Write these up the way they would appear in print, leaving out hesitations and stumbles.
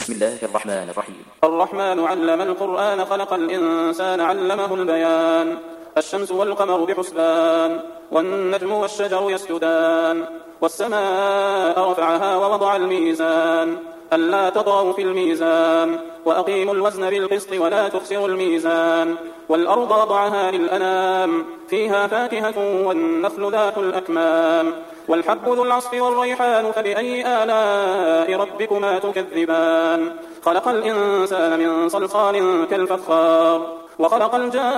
بسم الله الرحمن الرحيم. الرحمن علم القرآن خلق الإنسان علمه البيان. الشمس والقمر بحسبان والنجم والشجر يسجدان والسماء رفعها ووضع الميزان ألا تطغوا في الميزان وأقيموا الوزن بالقسط ولا تخسروا الميزان والأرض وضعها للأنام فيها فاكهة والنخل ذات الأكمام والحب ذو العصف والريحان فبأي آلاء ربكما تكذبان خلق الإنسان من صلصال كالفخار وخلق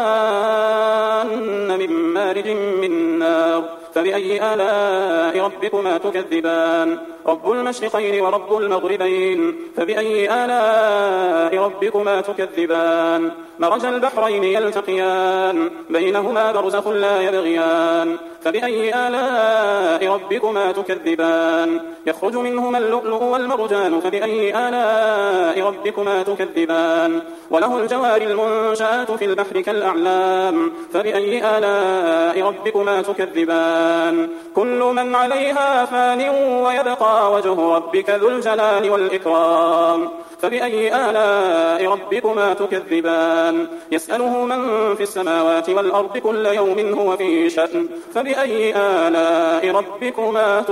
الجان من مارج من نار فبأي آلاء ربكما تكذبان رب المشرقين ورب المغربين فبأي آلاء ربكما تكذبان مرج البحرين يلتقيان بينهما برزخ لا يبغيان فبأي آلاء ربكما تكذبان يخرج منهما اللؤلؤ والمرجان فبأي آلاء ربكما تكذبان وله الجوار المنشآت في البحر كالأعلام فبأي آلاء ربكما تكذبان كل من عليها فان ويبقى وجه ربك ذو الجلال والإكرام فبأي آلاء ربكما تكذبان يسأله من في السماوات والأرض كل يوم هو في شأن فبأي آلاء ربكما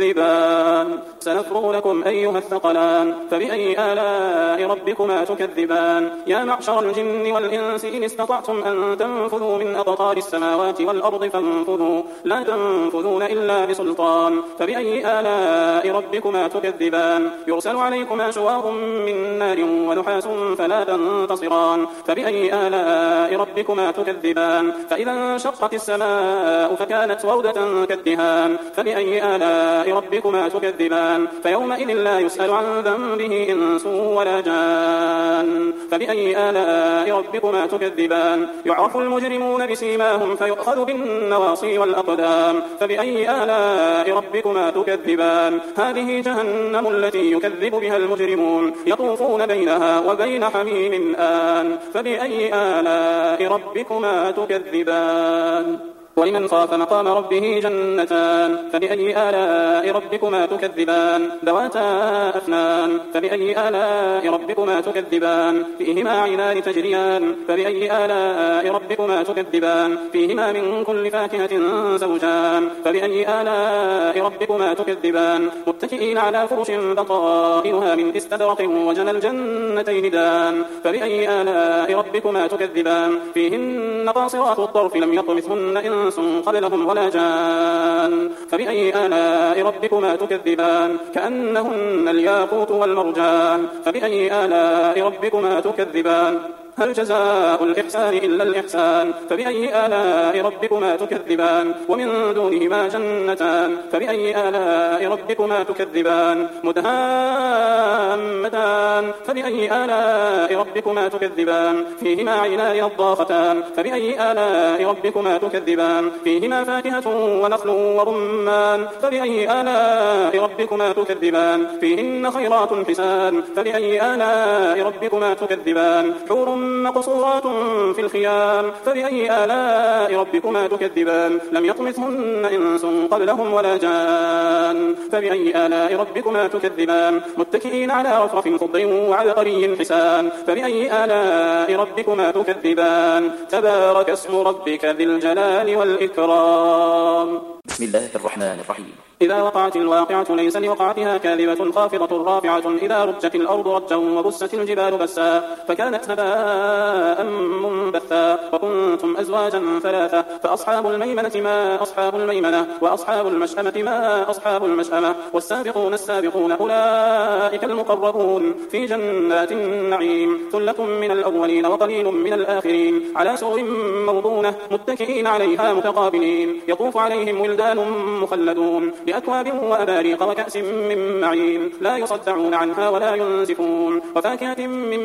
تكذبان سنفرغ لكم أيها الثقلان فبأي آلاء ربكما تكذبان يا معشر الجن والإنس إن استطعتم أن تنفذوا من أقطار السماوات والأرض فانفذوا لا تنفذون إلا بسلطان فبأي آلاء ربكما تكذبان يرسل عليكما شواظ من نار ونحاس فلا تنتصران فبأي آلاء ربكما تكذبان فإذا انشقت السماء فكانت وردة كالدهان فبأي آلاء ربكما تكذبان فيومئذ لا يسأل عن ذنبه إنس ولا جان فبأي آلاء ربكما تكذبان يعرف المجرمون بسيماهم فيؤخذ بالنواصي والأقدام فبأي آلاء ربكما تكذبان هذه جهنم التي يكذب بها المجرمون يطوفون بينها وبين حميم آن فبأي آلاء ربكما تكذبان ولمن خاف مقام ربه جنتان فبأي آلاء ربكما تكذبان ذواتا أفنان فبأي آلاء ربكما تكذبان فيهما عينان تجريان فبأي آلاء ربكما تكذبان فيهما من كل فاكهة زوجان فبأي آلاء ربكما تكذبان متكئين على فرش بطائنها من استبرق وجنى الجنتين دان فبأي آلاء ربكما تكذبان فيهن قاصرات الطرف لم يطمثهن إنس قبلهم ولا جان فبأي آلاء ربكما تكذبان كأنهن الياقوت والمرجان فبأي آلاء ربكما تكذبان هل جزاء الإحسان إلا الإحسان فبأي آلاء ربكما تكذبان ومن دونهما جنتان فبأي آلاء ربكما تكذبان مدهامتان فبأي آلاء ربكما تكذبان فيهما عينان نضاختان فبأي آلاء ربكما تكذبان فيهما فاكهة ونخل ورمان فبأي آلاء ربكما تكذبان فيهن خيرات حسان فبأي آلاء ربكما تكذبان حور مقصورات في الخيام فبأي آلاء ربكما تكذبان لم يطمثهن إنس قبلهم ولا جان فبأي آلاء ربكما تكذبان متكئين على رفرف خضر وعبقري حسان فبأي آلاء ربكما تكذبان تبارك اسم ربك ذي الجلال والإكرام بسم الله الرحمن الرحيم. إذا وقعت الواقعة ليس لوقعتها كاذبة خافضة رافعة إذا رجت الأرض رجا وبست الجبال بسا فكانت هباء منبثا وكنتم أزواجا ثلاثة فأصحاب الميمنة ما أصحاب الميمنة وأصحاب المشأمة ما أصحاب المشأمة والسابقون السابقون أولئك المقربون في جنات النعيم ثلة من الأولين وقليل من الآخرين على سرر موضونة متكئين عليها متقابلين يطوف عليهم ولدان مخلدون بأكواب وأباريق وكأس من معين لا يصدعون عنها ولا ينزفون وفاكهة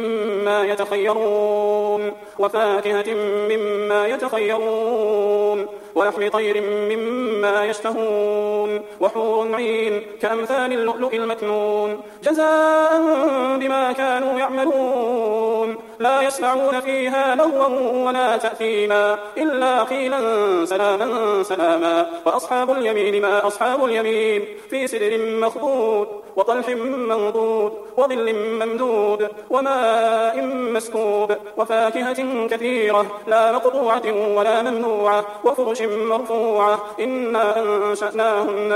مما يتخيرون ولحم طير مما يشتهون وحور عين كأمثال اللؤلؤ المكنون جزاء بما كانوا يعملون لا يسمعون فيها لغوا ولا تأثيما إلا قيلا سلاما سلاما وأصحاب اليمين ما أصحاب اليمين في سدر مخضود وطلح منضود وظل ممدود وماء مسكوب وفاكهة كثيرة لا مقطوعة ولا ممنوعة وفرش مرفوعة إنا أنشأناهن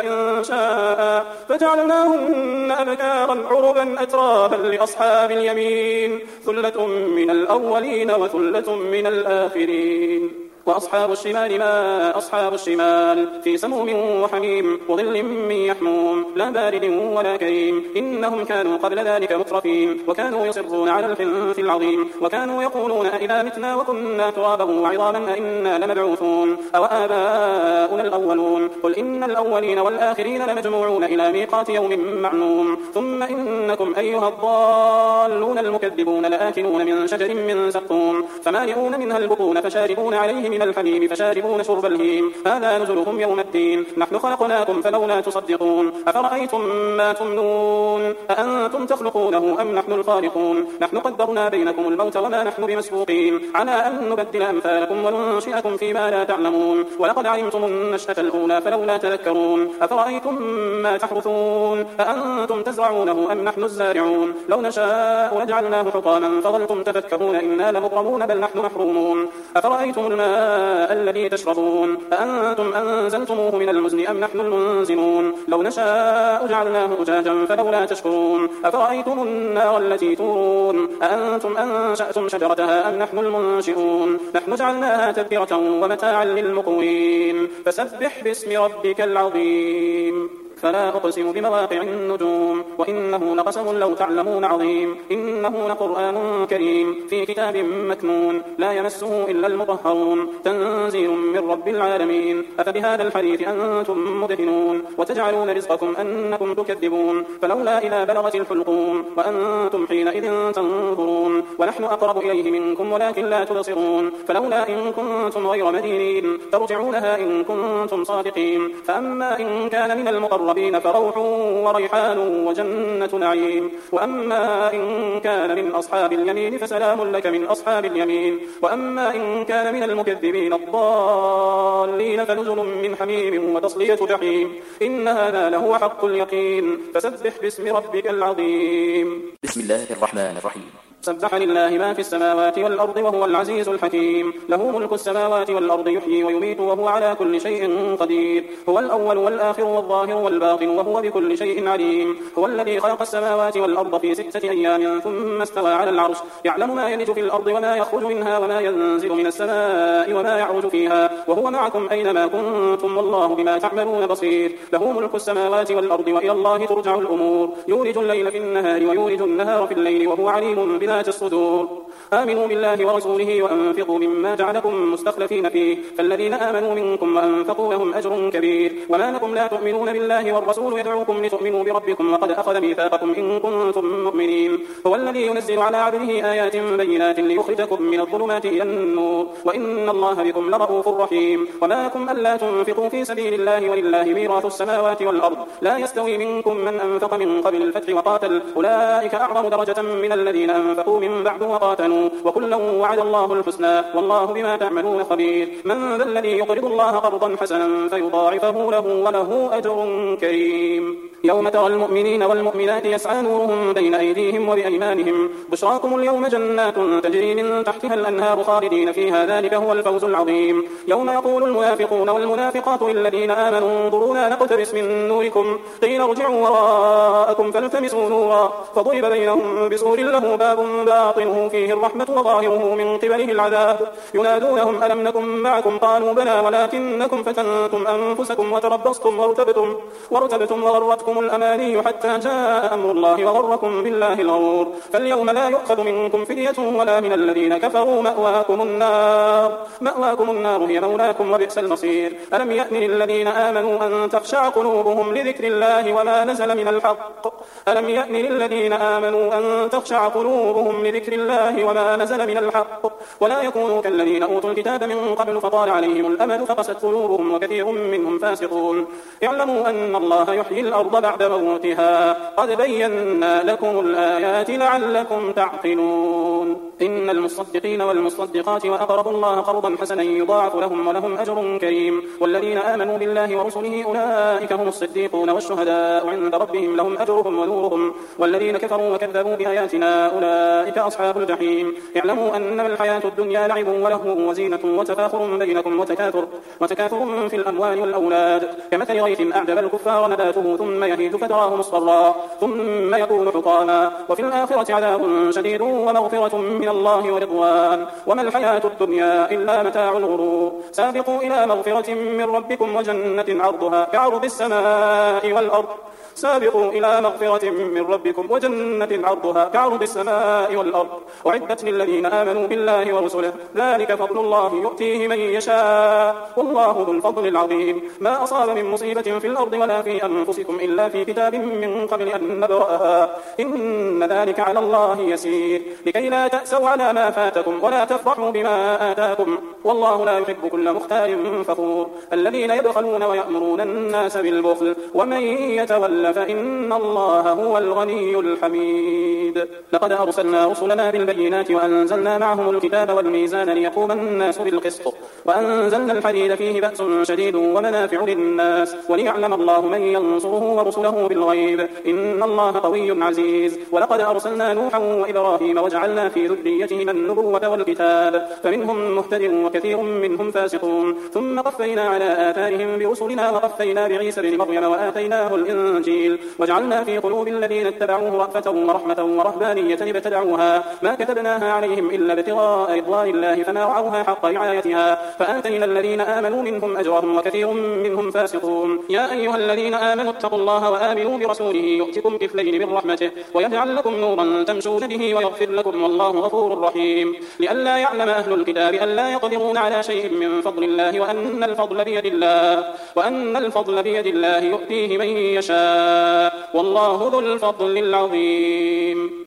إنشاء فجعلناهن أبكارا عربا أترابا لأصحاب اليمين ثلة من الأولين وثلة من الآخرين وأصحاب الشمال ما أصحاب الشمال في سموم وحميم وظل من يحموم لا بارد ولا كريم إنهم كانوا قبل ذلك مترفين وكانوا يصرون على الحنث العظيم وكانوا يقولون أئذا متنا وكنا ترابا وعظاما أئنا لمبعوثون أو آباؤنا الأولون قل إن الأولين والآخرين لمجموعون إلى ميقات يوم معلوم ثم إنكم أيها الضالون المكذبون لآكلون من شجر من زقوم فمالئون منها البطون فشاربون عليه من الحميم فشاربون شرب الهيم هذا نزلهم يوم الدين نحن خلقناكم فلولا تصدقون أفرأيتم ما تمنون أأنتم تخلقونه أم نحن الخالقون نحن قدرنا بينكم الموت وما نحن بمسبوقين على أن نبدل أمثالكم وننشئكم فيما لا تعلمون ولقد علمتم النشأة الأولى فلولا تذكرون أفرأيتم ما تحرثون أأنتم تزرعونه أم نحن الزارعون لو نشاء لجعلناه حطاما فظلتم تفكرون إنا لمغرمون بل نحن محرومون أفرأيتم الماء الذي تشربون أأنتم أنزلتموه من المزن أم نحن المنزلون لو نشاء جعلناه أجاجا فلولا تشكرون أفرأيتم النار التي تورون أأنتم أنشأتم شجرتها أم نحن المنشئون نحن جعلناها تذكرة ومتاعا للمقوين فسبح باسم ربك العظيم فلا أقسم بمواقع النجوم وإنه لقسم لو تعلمون عظيم إنه لقرآن كريم في كتاب مكنون لا يمسه إلا المطهرون تنزيل من رب العالمين أفبهذا الحديث أنتم مدهنون وتجعلون رزقكم أنكم تكذبون فلولا إذا بلغت الحلقوم وأنتم حينئذ تنظرون ونحن أقرب إليه منكم ولكن لا تبصرون فلولا إن كنتم غير مدينين ترجعونها إن كنتم صادقين فأما إن كان من المقربين فروح وريحان وجنة نعيم وأما إن كان من أصحاب اليمين فسلام لك من أصحاب اليمين وأما إن كان من المكذبين الضالين فنزل من حميم وتصلية جحيم إن هذا لهو حق اليقين فسبح باسم ربك العظيم بسم الله الرحمن الرحيم سبح لله ما في السماوات والأرض وهو العزيز الحكيم له ملك السماوات والأرض يحيي ويميت وهو على كل شيء قدير هو الأول والآخر والظاهر والباطن وهو بكل شيء عليم هو الذي خلق السماوات والأرض في 6 أيام ثم استوى على العرش يعلم ما يلج في الأرض وما يخرج منها وما ينزل من السماء وما يعرج فيها وهو معكم أينما كنتم والله بما تعملون بصير له ملك السماوات والأرض وإلى الله ترجع الأمور يولج الليل في النهار ويولج النهار في الليل وهو عليم بذات الصدور آمنوا بالله ورسوله وأنفقوا مما جعلكم مستخلفين فيه فالذين آمنوا منكم وأنفقوا لهم أجر كبير وما لكم لا تؤمنون بالله والرسول يدعوكم لتؤمنوا بربكم وقد أخذ ميثاقكم إن كنتم مؤمنين هو الذي ينزل على عبده آيات بينات ليخرجكم من الظلمات إلى النور وإن الله بكم لرؤوف رحيم وما لكم ألا تنفقوا في سبيل الله ولله ميراث السماوات والأرض لا يستوي منكم من أنفق من قبل الفتح وقاتل أولئك أعظم درجة من الذين أنفقوا من بعد وقاتلوا وكلا وعد الله الحسنى والله بما تعملون خبير من ذا الذي يقرض الله قرضا حسنا فيضاعفه له وله أجر كريم يوم ترى المؤمنين والمؤمنات يسعى نورهم بين أيديهم وبأيمانهم بشراكم اليوم جنات تجري من تحتها الأنهار خالدين فيها ذلك هو الفوز العظيم يوم يقول المنافقون والمنافقات للذين آمنوا انظرونا نقتبس من نوركم قيل ارجعوا وراءكم فالتمسوا نورا فضرب بينهم بسور له باب باطنه فيه الرحمة وظاهره من قبله العذاب ينادونهم ألم نكن معكم قالوا بلى ولكنكم فتنتم أنفسكم وتربصتم وارتبتم وغرتكم الأماني حتى جاء أمر الله وغركم بالله الغرور فاليوم لا يؤخذ منكم فدية ولا من الذين كفروا مأواكم النار هي مولاكم وبئس المصير ألم يأن للذين آمنوا أن تخشع قلوبهم لذكر الله وما نزل من الحق ألم يأن للذين آمنوا أن تخشع قلوبهم لذكر الله وما نزل من الحق ولا يكونوا كالذين أوتوا الكتاب من قبل فطال عليهم الأمد فقست قلوبهم وكثير منهم فاسقون اعلموا أن الله يحيي الأرض بعد موتها قد بينا لكم الآيات لعلكم تعقلون إن المصدقين والمصدقات وأقرضوا الله قرضا حسنا يضاعف لهم ولهم أجر كريم. والذين آمنوا بالله ورسله أولئك هم الصديقون والشهداء عند ربهم لهم أجرهم ونورهم. والذين كفروا وكذبوا بآياتنا أولئك أصحاب الجحيم. اعلموا أنما الحياة الدنيا لعب ولهو وزينة وتفاخر بينكم وتكاثر في الأموال والأولاد كمثل غيث أعجب الكفار نباته ثم يهيج فتراه مصفرا ثم يكون حطاما وفي الآخرة عذاب شديد ومغفرة من الله ورضوان وما الحياة الدنيا إلا متاع الغرور. سابقوا إلى مغفرة من ربكم وجنة عرضها كعرض السماء والأرض أعدت للذين آمنوا بالله ورسله ذلك فضل الله يؤتيه من يشاء والله ذو الفضل العظيم. ما أصاب من مصيبة في الأرض ولا في أنفسكم إلا في كتاب من قبل أن نبرأها إن ذلك على الله يسير لكي لا تأسوا على ما فاتكم ولا تفرحوا بما آتاكم والله لا يحب كل مختال فخور. الذين يبخلون ويأمرون الناس بالبخل ومن يتول فإن الله هو الغني الحميد. لقد أرسلنا رسلنا بالبينات وأنزلنا معهم الكتاب والميزان ليقوم الناس بالقسط وأنزلنا الحديد فيه بأس شديد ومنافع للناس وليعلم الله من ينصره ورسله بالغيب إن الله قوي عزيز. ولقد أرسلنا نوحا وإبراهيم وجعلنا في ذريتهما النبوة والكتاب فمنهم مهتد وكثير منهم فاسقون ثم قفينا على آثارهم برسلنا وقفينا بعيسى بن مريم وآتيناه الإنجيل وجعلنا في قلوب الذين اتبعوه رأفة ورحمة ورهبانية ابتدعوها ما كتبناها عليهم إلا ابتغاء رضوان الله فما رعوها حق رعايتها فآتينا الذين آمنوا منهم أجرهم وكثير منهم فاسقون. يا أيها الذين آمنوا اتقوا الله وآمنوا برسوله يؤتكم كفلين من رحمته ويجعل لكم نورا تمشون به ويغفر لكم والله غفور رحيم. لئلا يعلم أهل الكتاب ألا يقدرون على شيء من فضل الله وأن الفضل بيد الله يؤتيه من يشاء والله ذو الفضل العظيم.